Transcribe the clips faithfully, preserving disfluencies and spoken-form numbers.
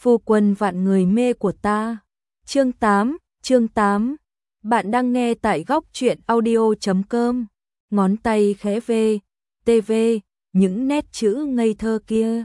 phu quân vạn người mê của ta. Chương tám, chương tám. Bạn đang nghe tại góc truyện audio chấm com. Ngón tay khẽ vê, tê vê, những nét chữ ngây thơ kia.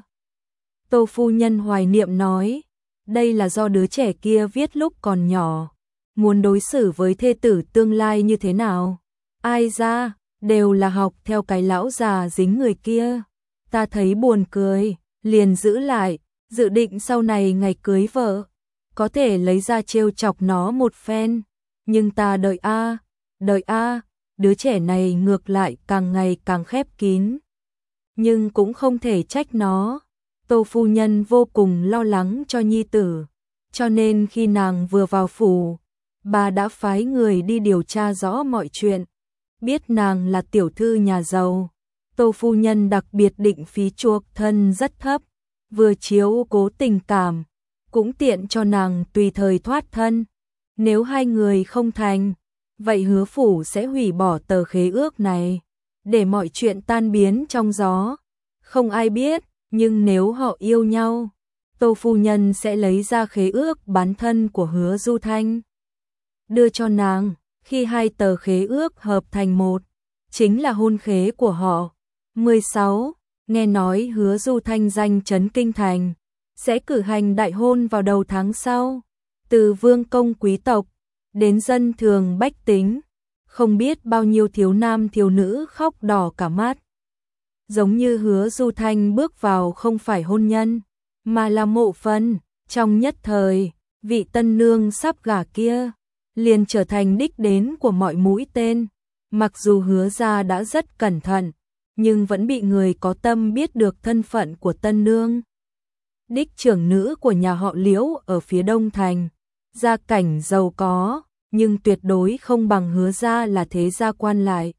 Tô phu nhân hoài niệm nói, đây là do đứa trẻ kia viết lúc còn nhỏ. Muốn đối xử với thê tử tương lai như thế nào? Ai ra, đều là học theo cái lão già dính người kia. Ta thấy buồn cười, liền giữ lại, dự định sau này ngày cưới vợ, có thể lấy ra trêu chọc nó một phen. Nhưng ta đợi a, đợi a, đứa trẻ này ngược lại càng ngày càng khép kín. Nhưng cũng không thể trách nó. Tô phu nhân vô cùng lo lắng cho nhi tử, cho nên khi nàng vừa vào phủ, bà đã phái người đi điều tra rõ mọi chuyện. Biết nàng là tiểu thư nhà giàu, Tô phu nhân đặc biệt định phí chuộc thân rất thấp, vừa chiếu cố tình cảm, cũng tiện cho nàng tùy thời thoát thân. Nếu hai người không thành, vậy hứa phủ sẽ hủy bỏ tờ khế ước này, để mọi chuyện tan biến trong gió. Không ai biết, nhưng nếu họ yêu nhau, Tô phu nhân sẽ lấy ra khế ước bán thân của Hứa Du Thanh, đưa cho nàng. Khi hai tờ khế ước hợp thành một, chính là hôn khế của họ. mười sáu. Nghe nói Hứa Du Thanh danh chấn kinh thành, sẽ cử hành đại hôn vào đầu tháng sau. Từ vương công quý tộc đến dân thường bách tính, không biết bao nhiêu thiếu nam thiếu nữ khóc đỏ cả mắt. Giống như Hứa Du Thanh bước vào không phải hôn nhân, mà là mộ phần. Trong nhất thời, vị tân nương sắp gả kia liền trở thành đích đến của mọi mũi tên. Mặc dù Hứa gia đã rất cẩn thận, nhưng vẫn bị người có tâm biết được thân phận của tân nương. Đích trưởng nữ của nhà họ Liễu ở phía đông thành, gia cảnh giàu có, nhưng tuyệt đối không bằng Hứa gia là thế gia quan lại.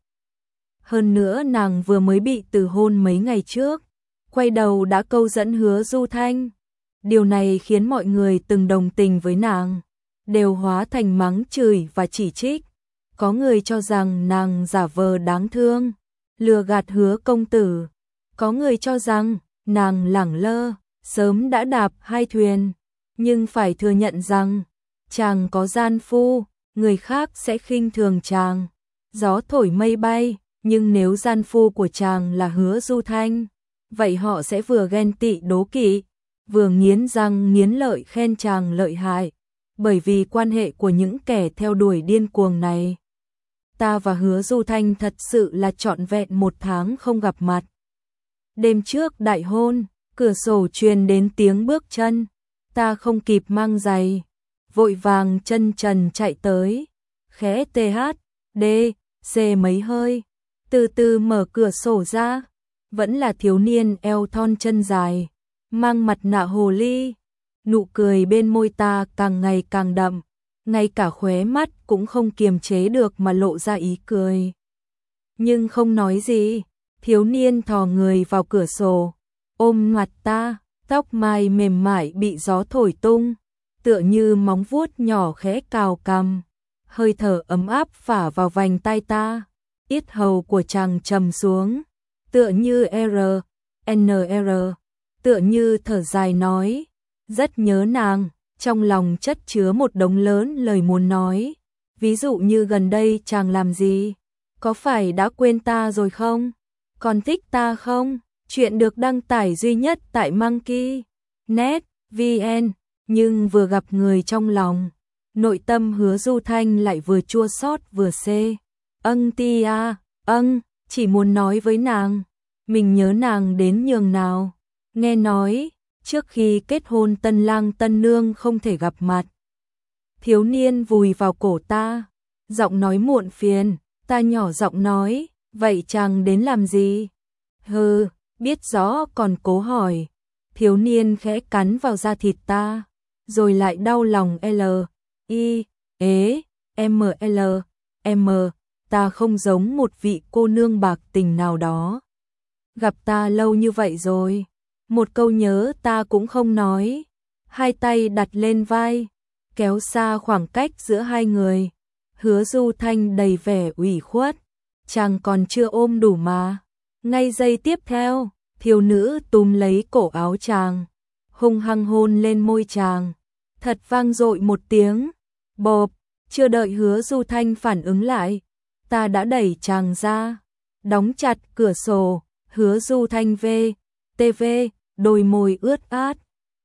Hơn nữa nàng vừa mới bị từ hôn mấy ngày trước, quay đầu đã câu dẫn Hứa Du Thanh. Điều này khiến mọi người từng đồng tình với nàng đều hóa thành mắng chửi và chỉ trích. Có người cho rằng nàng giả vờ đáng thương, lừa gạt Hứa công tử. Có người cho rằng nàng lẳng lơ, sớm đã đạp hai thuyền. Nhưng phải thừa nhận rằng, chàng có gian phu, người khác sẽ khinh thường chàng. Gió thổi mây bay, nhưng nếu gian phu của chàng là Hứa Du Thanh, vậy họ sẽ vừa ghen tị đố kỵ, vừa nghiến răng nghiến lợi khen chàng lợi hại. Bởi vì quan hệ của những kẻ theo đuổi điên cuồng này, ta và Hứa Du Thanh thật sự là trọn vẹn một tháng không gặp mặt. Đêm trước đại hôn, cửa sổ truyền đến tiếng bước chân, ta không kịp mang giày, vội vàng chân trần chạy tới, khẽ tê hát, đê, xê mấy hơi, từ từ mở cửa sổ ra, vẫn là thiếu niên eo thon chân dài, mang mặt nạ hồ ly. Nụ cười bên môi ta càng ngày càng đậm, ngay cả khóe mắt cũng không kiềm chế được mà lộ ra ý cười. Nhưng không nói gì, thiếu niên thò người vào cửa sổ, ôm mặt ta, tóc mai mềm mại bị gió thổi tung, tựa như móng vuốt nhỏ khẽ cào cằm, hơi thở ấm áp phả vào vành tai ta. Yết hầu của chàng trầm xuống, tựa như R, N R, tựa như thở dài nói, rất nhớ nàng. Trong lòng chất chứa một đống lớn lời muốn nói, ví dụ như gần đây chàng làm gì, có phải đã quên ta rồi không, còn thích ta không. Chuyện được đăng tải duy nhất tại Monkey net vn. Nhưng vừa gặp người trong lòng, nội tâm Hứa Du Thanh lại vừa chua xót vừa xê. Âng ti a, âng, chỉ muốn nói với nàng, mình nhớ nàng đến nhường nào. Nghe nói, trước khi kết hôn tân lang tân nương không thể gặp mặt. Thiếu niên vùi vào cổ ta, giọng nói muộn phiền. Ta nhỏ giọng nói, vậy chàng đến làm gì? Hừ, biết rõ còn cố hỏi. Thiếu niên khẽ cắn vào da thịt ta, rồi lại đau lòng L, I, ế, M L, M. Ta không giống một vị cô nương bạc tình nào đó. Gặp ta lâu như vậy rồi, một câu nhớ ta cũng không nói. Hai tay đặt lên vai, kéo xa khoảng cách giữa hai người. Hứa Du Thanh đầy vẻ ủy khuất, chàng còn chưa ôm đủ mà. Ngay giây tiếp theo, thiếu nữ túm lấy cổ áo chàng, hung hăng hôn lên môi chàng. Thật vang dội một tiếng, bộp, chưa đợi Hứa Du Thanh phản ứng lại, ta đã đẩy chàng ra, đóng chặt cửa sổ. Hứa Du Thanh vê, tê vê, đôi môi ướt át.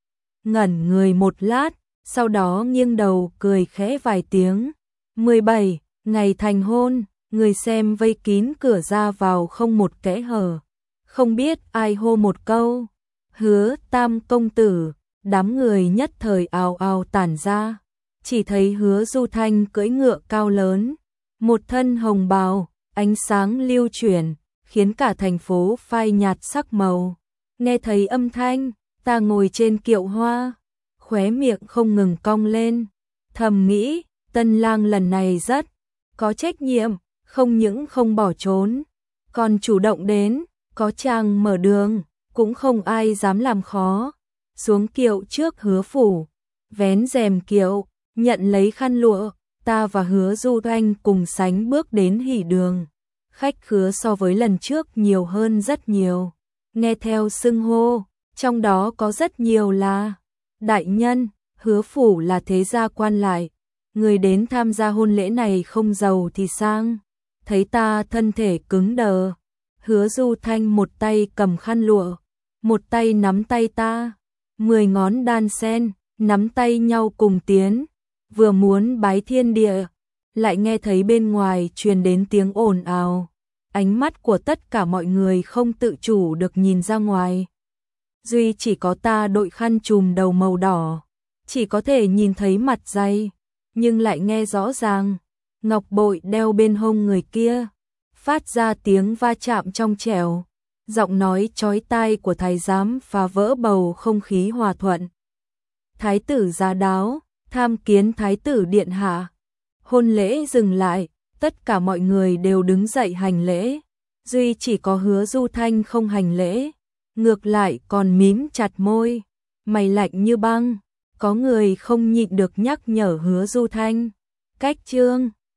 Ngẩn người một lát, sau đó nghiêng đầu cười khẽ vài tiếng. mười bảy ngày thành hôn, người xem vây kín cửa ra vào không một kẽ hở. Không biết ai hô một câu, Hứa Tam công tử, đám người nhất thời ào ào tản ra. Chỉ thấy Hứa Du Thanh cưỡi ngựa cao lớn, một thân hồng bào, ánh sáng lưu chuyển, khiến cả thành phố phai nhạt sắc màu. Nghe thấy âm thanh, ta ngồi trên kiệu hoa, khóe miệng không ngừng cong lên, thầm nghĩ, tân lang lần này rất có trách nhiệm, không những không bỏ trốn, còn chủ động đến, có chàng mở đường, cũng không ai dám làm khó. Xuống kiệu trước Hứa phủ, vén rèm kiệu, nhận lấy khăn lụa, ta và Hứa Du Thanh cùng sánh bước đến hỉ đường. Khách khứa so với lần trước nhiều hơn rất nhiều, nghe theo xưng hô, trong đó có rất nhiều là đại nhân. Hứa phủ là thế gia quan lại, người đến tham gia hôn lễ này không giàu thì sang. Thấy ta thân thể cứng đờ, Hứa Du Thanh một tay cầm khăn lụa, một tay nắm tay ta, mười ngón đan sen, nắm tay nhau cùng tiến, vừa muốn bái thiên địa, lại nghe thấy bên ngoài truyền đến tiếng ồn ào. Ánh mắt của tất cả mọi người không tự chủ được nhìn ra ngoài. Duy chỉ có ta đội khăn trùm đầu màu đỏ, chỉ có thể nhìn thấy mặt dày, nhưng lại nghe rõ ràng. Ngọc bội đeo bên hông người kia phát ra tiếng va chạm trong trẻo, giọng nói chói tai của thái giám phá vỡ bầu không khí hòa thuận. Thái tử giá đáo, tham kiến thái tử điện hạ. Hôn lễ dừng lại, tất cả mọi người đều đứng dậy hành lễ, duy chỉ có Hứa Du Thanh không hành lễ, ngược lại còn mím chặt môi, mày lạnh như băng. Có người không nhịn được nhắc nhở Hứa Du Thanh, cách trương,